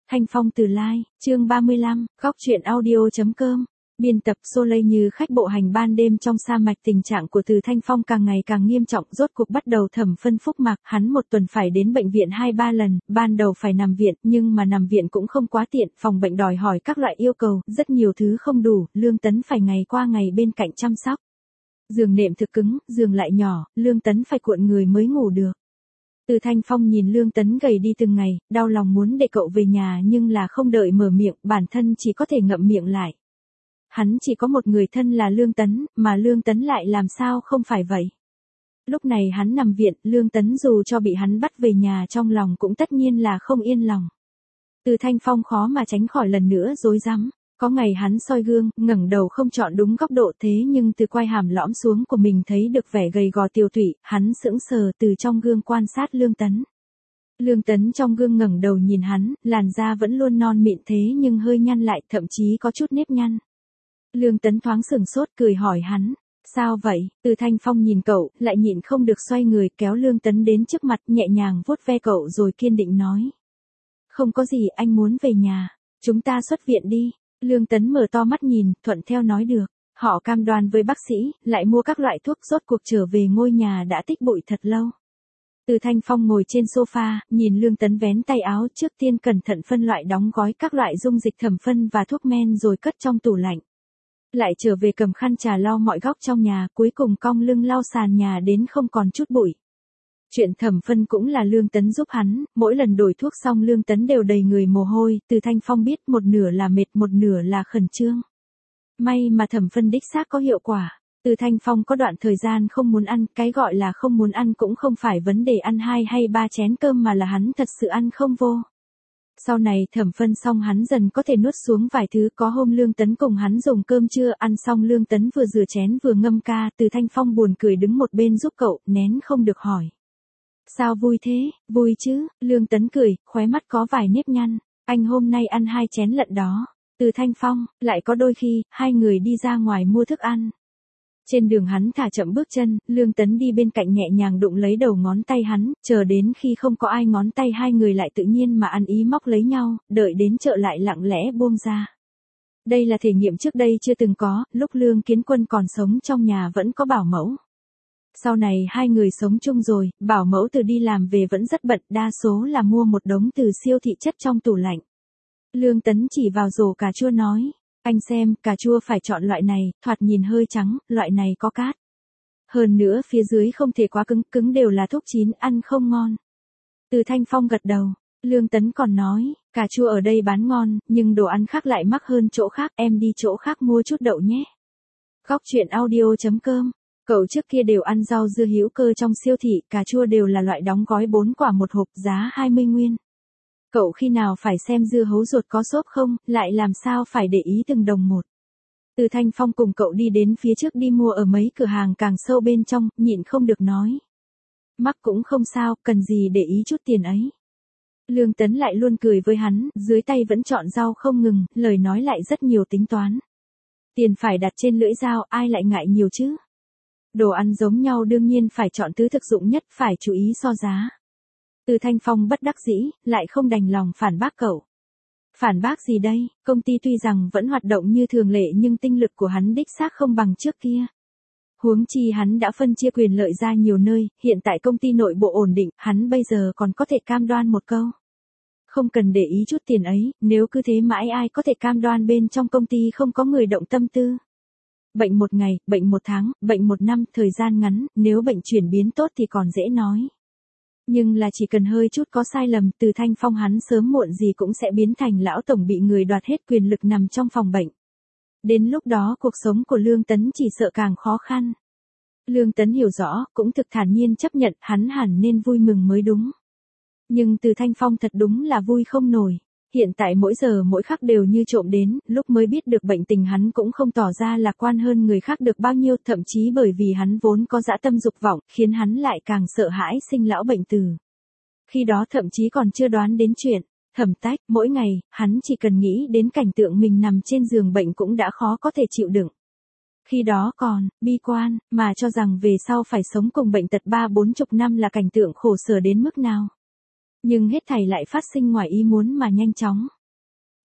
Thanh Phong từ Lai, chương 35, góc truyện audio.com. Biên tập Soleil. Như khách bộ hành ban đêm trong sa mạc, tình trạng của Từ Thanh Phong càng ngày càng nghiêm trọng, rốt cuộc bắt đầu thẩm phân phúc mạc, hắn một tuần phải đến bệnh viện 2-3 lần, ban đầu phải nằm viện, nhưng mà nằm viện cũng không quá tiện, phòng bệnh đòi hỏi các loại yêu cầu, rất nhiều thứ không đủ, Lương Tấn phải ngày qua ngày bên cạnh chăm sóc. Giường nệm thực cứng, giường lại nhỏ, Lương Tấn phải cuộn người mới ngủ được. Từ Thanh Phong nhìn Lương Tấn gầy đi từng ngày, đau lòng muốn để cậu về nhà nhưng là không đợi mở miệng, bản thân chỉ có thể ngậm miệng lại. Hắn chỉ có một người thân là Lương Tấn, mà Lương Tấn lại làm sao không phải vậy. Lúc này hắn nằm viện, Lương Tấn dù cho bị hắn bắt về nhà trong lòng cũng tất nhiên là không yên lòng. Từ Thanh Phong khó mà tránh khỏi lần nữa rối rắm. Có ngày hắn soi gương, ngẩng đầu không chọn đúng góc độ, thế nhưng từ quai hàm lõm xuống của mình thấy được vẻ gầy gò tiều tụy, hắn sững sờ từ trong gương quan sát Lương Tấn. Lương Tấn trong gương ngẩng đầu nhìn hắn, làn da vẫn luôn non mịn thế nhưng hơi nhăn lại, thậm chí có chút nếp nhăn. Lương Tấn thoáng sửng sốt cười hỏi hắn, sao vậy? Từ Thanh Phong nhìn cậu, lại nhịn không được xoay người kéo Lương Tấn đến trước mặt, nhẹ nhàng vuốt ve cậu rồi kiên định nói. Không có gì, anh muốn về nhà, chúng ta xuất viện đi. Lương Tấn mở to mắt nhìn, thuận theo nói được. Họ cam đoan với bác sĩ, lại mua các loại thuốc, rốt cuộc trở về ngôi nhà đã tích bụi thật lâu. Từ Thanh Phong ngồi trên sofa, nhìn Lương Tấn vén tay áo, trước tiên cẩn thận phân loại đóng gói các loại dung dịch thẩm phân và thuốc men rồi cất trong tủ lạnh. Lại trở về cầm khăn trà lau mọi góc trong nhà, cuối cùng cong lưng lau sàn nhà đến không còn chút bụi. Chuyện thẩm phân cũng là Lương Tấn giúp hắn, mỗi lần đổi thuốc xong Lương Tấn đều đầy người mồ hôi, Từ Thanh Phong biết một nửa là mệt một nửa là khẩn trương. May mà thẩm phân đích xác có hiệu quả. Từ Thanh Phong có đoạn thời gian không muốn ăn, cái gọi là không muốn ăn cũng không phải vấn đề ăn 2 hay 3 chén cơm mà là hắn thật sự ăn không vô. Sau này thẩm phân xong hắn dần có thể nuốt xuống vài thứ, có hôm Lương Tấn cùng hắn dùng cơm trưa, ăn xong Lương Tấn vừa rửa chén vừa ngâm ca, Từ Thanh Phong buồn cười đứng một bên giúp cậu, nén không được hỏi. Sao vui thế? Vui chứ, Lương Tấn cười, khóe mắt có vài nếp nhăn, anh hôm nay ăn 2 chén lận đó. Từ Thanh Phong, lại có đôi khi, hai người đi ra ngoài mua thức ăn. Trên đường hắn thả chậm bước chân, Lương Tấn đi bên cạnh nhẹ nhàng đụng lấy đầu ngón tay hắn, chờ đến khi không có ai ngón tay hai người lại tự nhiên mà ăn ý móc lấy nhau, đợi đến chợ lại lặng lẽ buông ra. Đây là thể nghiệm trước đây chưa từng có, lúc Lương Kiến Quân còn sống trong nhà vẫn có bảo mẫu. Sau này hai người sống chung rồi, bảo mẫu từ đi làm về vẫn rất bận, đa số là mua một đống từ siêu thị chất trong tủ lạnh. Lương Tấn chỉ vào rổ cà chua nói, anh xem, cà chua phải chọn loại này, thoạt nhìn hơi trắng, loại này có cát. Hơn nữa phía dưới không thể quá cứng, cứng đều là thuốc chín, ăn không ngon. Từ Thanh Phong gật đầu, Lương Tấn còn nói, cà chua ở đây bán ngon, nhưng đồ ăn khác lại mắc hơn chỗ khác, em đi chỗ khác mua chút đậu nhé. Góc truyện audio.com. Cậu trước kia đều ăn rau dưa hữu cơ trong siêu thị, cà chua đều là loại đóng gói 4 quả một hộp, giá 20 nguyên. Cậu khi nào phải xem dưa hấu ruột có xốp không, lại làm sao phải để ý từng đồng một. Từ Thanh Phong cùng cậu đi đến phía trước đi mua ở mấy cửa hàng càng sâu bên trong, nhịn không được nói. Mắc cũng không sao, cần gì để ý chút tiền ấy. Lương Tấn lại luôn cười với hắn, dưới tay vẫn chọn rau không ngừng, lời nói lại rất nhiều tính toán. Tiền phải đặt trên lưỡi dao, ai lại ngại nhiều chứ. Đồ ăn giống nhau đương nhiên phải chọn thứ thực dụng nhất, phải chú ý so giá. Từ Thanh Phong bất đắc dĩ, lại không đành lòng phản bác cậu. Phản bác gì đây, công ty tuy rằng vẫn hoạt động như thường lệ nhưng tinh lực của hắn đích xác không bằng trước kia. Huống chi hắn đã phân chia quyền lợi ra nhiều nơi, hiện tại công ty nội bộ ổn định, hắn bây giờ còn có thể cam đoan một câu. Không cần để ý chút tiền ấy, nếu cứ thế mãi ai có thể cam đoan bên trong công ty không có người động tâm tư. Bệnh 1 ngày, bệnh 1 tháng, bệnh 1 năm, thời gian ngắn, nếu bệnh chuyển biến tốt thì còn dễ nói. Nhưng là chỉ cần hơi chút có sai lầm, Từ Thanh Phong hắn sớm muộn gì cũng sẽ biến thành lão tổng bị người đoạt hết quyền lực nằm trong phòng bệnh. Đến lúc đó cuộc sống của Lương Tấn chỉ sợ càng khó khăn. Lương Tấn hiểu rõ, cũng thực thản nhiên chấp nhận, hắn hẳn nên vui mừng mới đúng. Nhưng Từ Thanh Phong thật đúng là vui không nổi. Hiện tại mỗi giờ mỗi khắc đều như trộm đến, lúc mới biết được bệnh tình hắn cũng không tỏ ra lạc quan hơn người khác được bao nhiêu, thậm chí bởi vì hắn vốn có dã tâm dục vọng, khiến hắn lại càng sợ hãi sinh lão bệnh tử. Khi đó thậm chí còn chưa đoán đến chuyện, thẩm tách, mỗi ngày, hắn chỉ cần nghĩ đến cảnh tượng mình nằm trên giường bệnh cũng đã khó có thể chịu đựng. Khi đó còn, bi quan, mà cho rằng về sau phải sống cùng bệnh tật 30-40 năm là cảnh tượng khổ sở đến mức nào. Nhưng hết thảy lại phát sinh ngoài ý muốn mà nhanh chóng.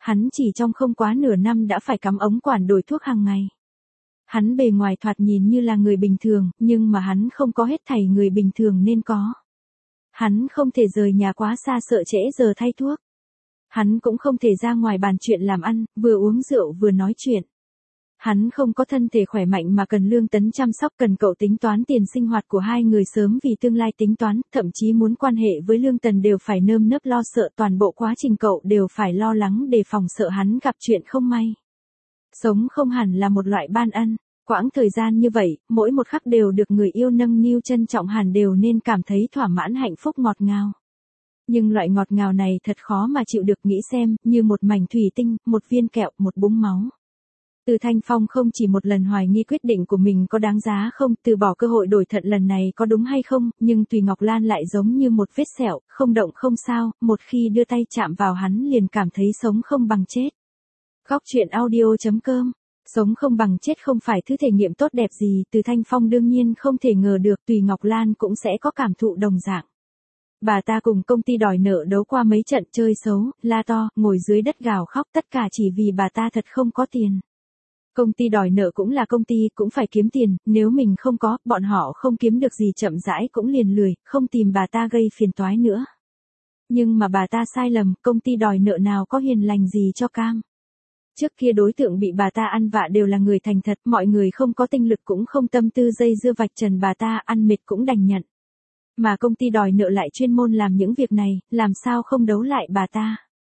Hắn chỉ trong không quá nửa năm đã phải cắm ống quản đổi thuốc hàng ngày. Hắn bề ngoài thoạt nhìn như là người bình thường, nhưng mà hắn không có hết thảy người bình thường nên có. Hắn không thể rời nhà quá xa sợ trễ giờ thay thuốc. Hắn cũng không thể ra ngoài bàn chuyện làm ăn, vừa uống rượu vừa nói chuyện. Hắn không có thân thể khỏe mạnh mà cần Lương Tấn chăm sóc, cần cậu tính toán tiền sinh hoạt của hai người sớm vì tương lai tính toán, thậm chí muốn quan hệ với Lương Tần đều phải nơm nớp lo sợ, toàn bộ quá trình cậu đều phải lo lắng đề phòng sợ hắn gặp chuyện không may. Sống không hẳn là một loại ban ân, quãng thời gian như vậy, mỗi một khắc đều được người yêu nâng niu trân trọng hẳn đều nên cảm thấy thỏa mãn hạnh phúc ngọt ngào. Nhưng loại ngọt ngào này thật khó mà chịu được, nghĩ xem, như một mảnh thủy tinh, một viên kẹo, một búng máu. Từ Thanh Phong không chỉ một lần hoài nghi quyết định của mình có đáng giá không, từ bỏ cơ hội đổi thận lần này có đúng hay không, nhưng Tùy Ngọc Lan lại giống như một vết sẹo, không động không sao, một khi đưa tay chạm vào hắn liền cảm thấy sống không bằng chết. Góc truyện audio.com. Sống không bằng chết không phải thứ thể nghiệm tốt đẹp gì, Từ Thanh Phong đương nhiên không thể ngờ được Tùy Ngọc Lan cũng sẽ có cảm thụ đồng dạng. Bà ta cùng công ty đòi nợ đấu qua mấy trận chơi xấu, la to, ngồi dưới đất gào khóc, tất cả chỉ vì bà ta thật không có tiền. Công ty đòi nợ cũng là công ty, cũng phải kiếm tiền, nếu mình không có, bọn họ không kiếm được gì, chậm rãi cũng liền lười, không tìm bà ta gây phiền toái nữa. Nhưng mà bà ta sai lầm, công ty đòi nợ nào có hiền lành gì cho cam. Trước kia đối tượng bị bà ta ăn vạ đều là người thành thật, mọi người không có tinh lực cũng không tâm tư dây dưa vạch trần bà ta, ăn mệt cũng đành nhận. Mà công ty đòi nợ lại chuyên môn làm những việc này, làm sao không đấu lại bà ta.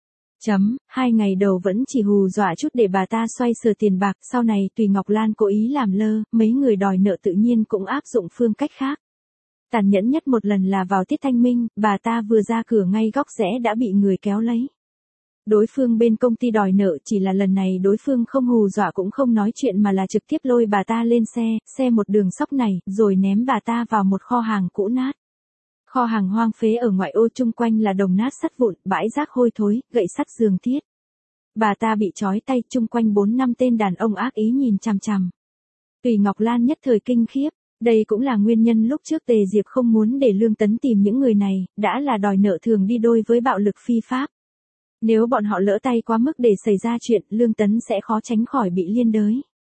2 ngày đầu vẫn chỉ hù dọa chút để bà ta xoay sở tiền bạc, sau này Tùy Ngọc Lan cố ý làm lơ, mấy người đòi nợ tự nhiên cũng áp dụng phương cách khác. Tàn nhẫn nhất một lần là vào tiết thanh minh, bà ta vừa ra cửa ngay góc rẽ đã bị người kéo lấy. Đối phương bên công ty đòi nợ, chỉ là lần này đối phương không hù dọa cũng không nói chuyện mà là trực tiếp lôi bà ta lên xe một đường sóc này, rồi ném bà ta vào một kho hàng cũ nát. Kho hàng hoang phế ở ngoại ô, chung quanh là đồng nát sắt vụn, bãi rác hôi thối, gậy sắt giường thiết. Bà ta bị trói tay, chung quanh 4-5 tên đàn ông ác ý nhìn chằm chằm. Tùy Ngọc Lan nhất thời kinh khiếp, đây cũng là nguyên nhân lúc trước Tề Diệp không muốn để Lương Tấn tìm những người này, đã là đòi nợ thường đi đôi với bạo lực phi pháp. Nếu bọn họ lỡ tay quá mức để xảy ra chuyện, Lương Tấn sẽ khó tránh khỏi bị liên đới.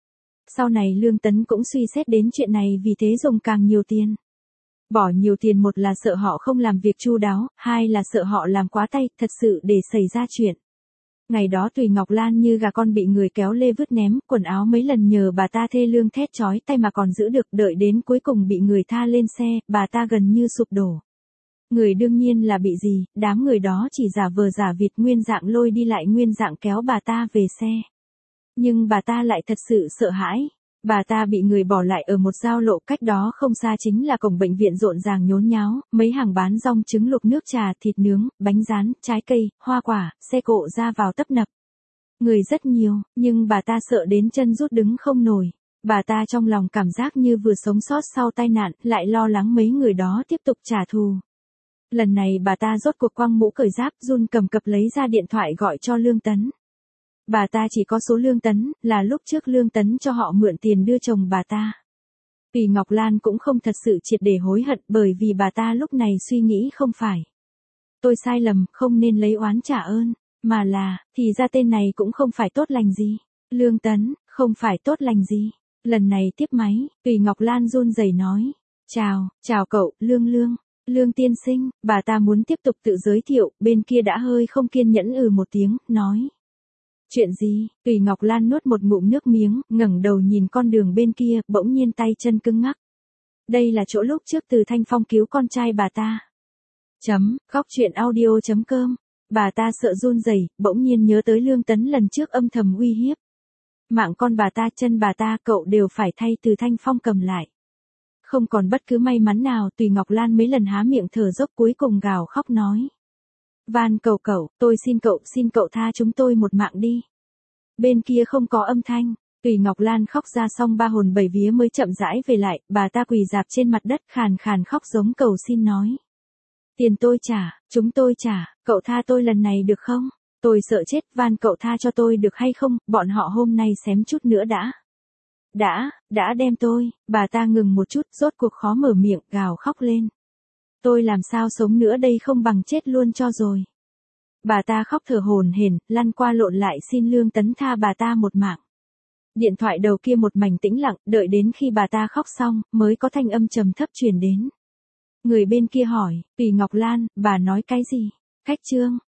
Sau này Lương Tấn cũng suy xét đến chuyện này, vì thế dùng càng nhiều tiền. Bỏ nhiều tiền, một là sợ họ không làm việc chu đáo, hai là sợ họ làm quá tay, thật sự để xảy ra chuyện. Ngày đó Tùy Ngọc Lan như gà con bị người kéo lê vứt ném, quần áo mấy lần nhờ bà ta thê lương thét chói tay mà còn giữ được, đợi đến cuối cùng bị người tha lên xe, bà ta gần như sụp đổ. Người đương nhiên là bị gì, đám người đó chỉ giả vờ giả vịt, nguyên dạng lôi đi lại nguyên dạng kéo bà ta về xe. Nhưng bà ta lại thật sự sợ hãi. Bà ta bị người bỏ lại ở một giao lộ, cách đó không xa chính là cổng bệnh viện rộn ràng nhốn nháo, mấy hàng bán rong trứng luộc, nước trà, thịt nướng, bánh rán, trái cây, hoa quả, xe cộ ra vào tấp nập. Người rất nhiều, nhưng bà ta sợ đến chân rút đứng không nổi. Bà ta trong lòng cảm giác như vừa sống sót sau tai nạn, lại lo lắng mấy người đó tiếp tục trả thù. Lần này bà ta rốt cuộc quăng mũ cởi giáp, run cầm cập lấy ra điện thoại gọi cho Lương Tấn. Bà ta chỉ có số Lương Tấn, là lúc trước Lương Tấn cho họ mượn tiền đưa chồng bà ta. Tùy Ngọc Lan cũng không thật sự triệt để hối hận, bởi vì bà ta lúc này suy nghĩ không phải. Tôi sai lầm, không nên lấy oán trả ơn, mà là, thì ra tên này cũng không phải tốt lành gì. Lương Tấn, không phải tốt lành gì. Lần này tiếp máy, Tùy Ngọc Lan run rẩy nói. Chào cậu, Lương tiên sinh, bà ta muốn tiếp tục tự giới thiệu, bên kia đã hơi không kiên nhẫn một tiếng, nói. Chuyện gì? Tùy Ngọc Lan nuốt một ngụm nước miếng, ngẩng đầu nhìn con đường bên kia, bỗng nhiên tay chân cứng ngắc. Đây là chỗ lúc trước Từ Thanh Phong cứu con trai bà ta. Góc truyện audio.com. Bà ta sợ run rẩy, bỗng nhiên nhớ tới Lương Tấn lần trước âm thầm uy hiếp. Mạng con bà ta, chân bà ta, cậu đều phải thay Từ Thanh Phong cầm lại. Không còn bất cứ may mắn nào, Tùy Ngọc Lan mấy lần há miệng thở dốc, cuối cùng gào khóc nói. Van cầu cậu, tôi xin cậu tha chúng tôi một mạng đi. Bên kia không có âm thanh, Tùy Ngọc Lan khóc ra xong ba hồn bảy vía mới chậm rãi về lại, bà ta quỳ rạp trên mặt đất khàn khàn khóc giống cầu xin nói. Tiền tôi trả, chúng tôi trả, cậu tha tôi lần này được không? Tôi sợ chết, van cậu tha cho tôi được hay không, bọn họ hôm nay xém chút nữa đã đem tôi, bà ta ngừng một chút, rốt cuộc khó mở miệng, gào khóc lên. Tôi làm sao sống nữa đây, không bằng chết luôn cho rồi. Bà ta khóc thở hổn hển, lăn qua lộn lại xin Lương Tấn tha bà ta một mạng. Điện thoại đầu kia một mảnh tĩnh lặng, đợi đến khi bà ta khóc xong, mới có thanh âm trầm thấp truyền đến. Người bên kia hỏi, Kỳ Ngọc Lan, bà nói cái gì? Khách Trương,